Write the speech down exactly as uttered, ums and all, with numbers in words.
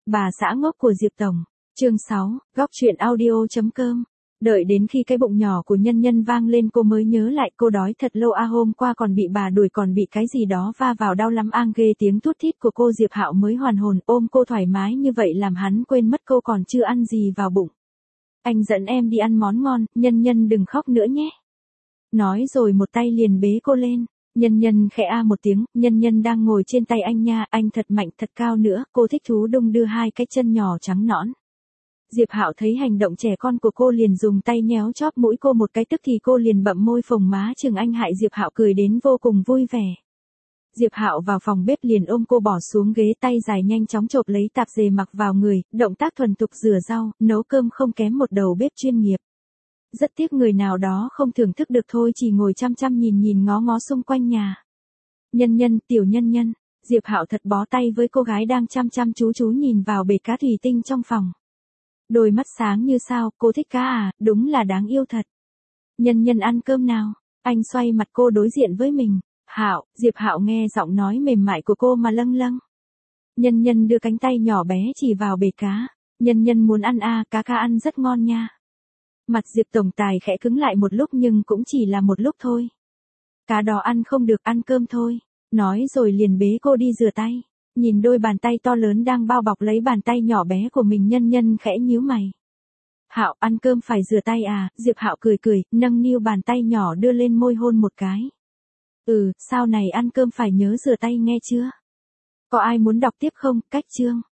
Bà xã ngốc của Diệp Tổng. Chương sáu, góc truyện audio.com. Đợi đến khi cái bụng nhỏ của Nhân Nhân vang lên cô mới nhớ lại cô đói thật lâu a hôm qua còn bị bà đuổi còn bị cái gì đó va vào đau lắm ang ghê tiếng thút thít của cô Diệp Hạo mới hoàn hồn ôm cô thoải mái như vậy làm hắn quên mất cô còn chưa ăn gì vào bụng. Anh dẫn em đi ăn món ngon, Nhân Nhân đừng khóc nữa nhé. Nói rồi một tay liền bế cô lên. Nhân Nhân khẽ a một tiếng, Nhân Nhân đang ngồi trên tay anh nha, anh thật mạnh thật cao nữa, cô thích thú đung đưa hai cái chân nhỏ trắng nõn. Diệp Hạo thấy hành động trẻ con của cô liền dùng tay nhéo chóp mũi cô một cái tức thì cô liền bậm môi phồng má chừng anh hại Diệp Hạo cười đến vô cùng vui vẻ. Diệp Hạo vào phòng bếp liền ôm cô bỏ xuống ghế tay dài nhanh chóng chộp lấy tạp dề mặc vào người, động tác thuần thục rửa rau, nấu cơm không kém một đầu bếp chuyên nghiệp. Rất tiếc người nào đó không thưởng thức được thôi chỉ ngồi chăm chăm nhìn nhìn ngó ngó xung quanh nhà. Nhân Nhân, tiểu Nhân Nhân, Diệp Hạo thật bó tay với cô gái đang chăm chăm chú chú nhìn vào bể cá thủy tinh trong phòng. Đôi mắt sáng như sao, cô thích cá à, đúng là đáng yêu thật. Nhân Nhân ăn cơm nào, anh xoay mặt cô đối diện với mình. Hạo, Diệp Hạo nghe giọng nói mềm mại của cô mà lâng lâng. Nhân Nhân đưa cánh tay nhỏ bé chỉ vào bể cá. Nhân Nhân muốn ăn à, cá cá ăn rất ngon nha. Mặt Diệp Tổng Tài khẽ cứng lại một lúc nhưng cũng chỉ là một lúc thôi. Cá đó ăn không được, ăn cơm thôi. Nói rồi liền bế cô đi rửa tay. Nhìn đôi bàn tay to lớn đang bao bọc lấy bàn tay nhỏ bé của mình Nhân Nhân khẽ nhíu mày. Hạo, ăn cơm phải rửa tay à, Diệp Hạo cười cười, nâng niu bàn tay nhỏ đưa lên môi hôn một cái. Ừ, sau này ăn cơm phải nhớ rửa tay nghe chưa? Có ai muốn đọc tiếp không, cách chương.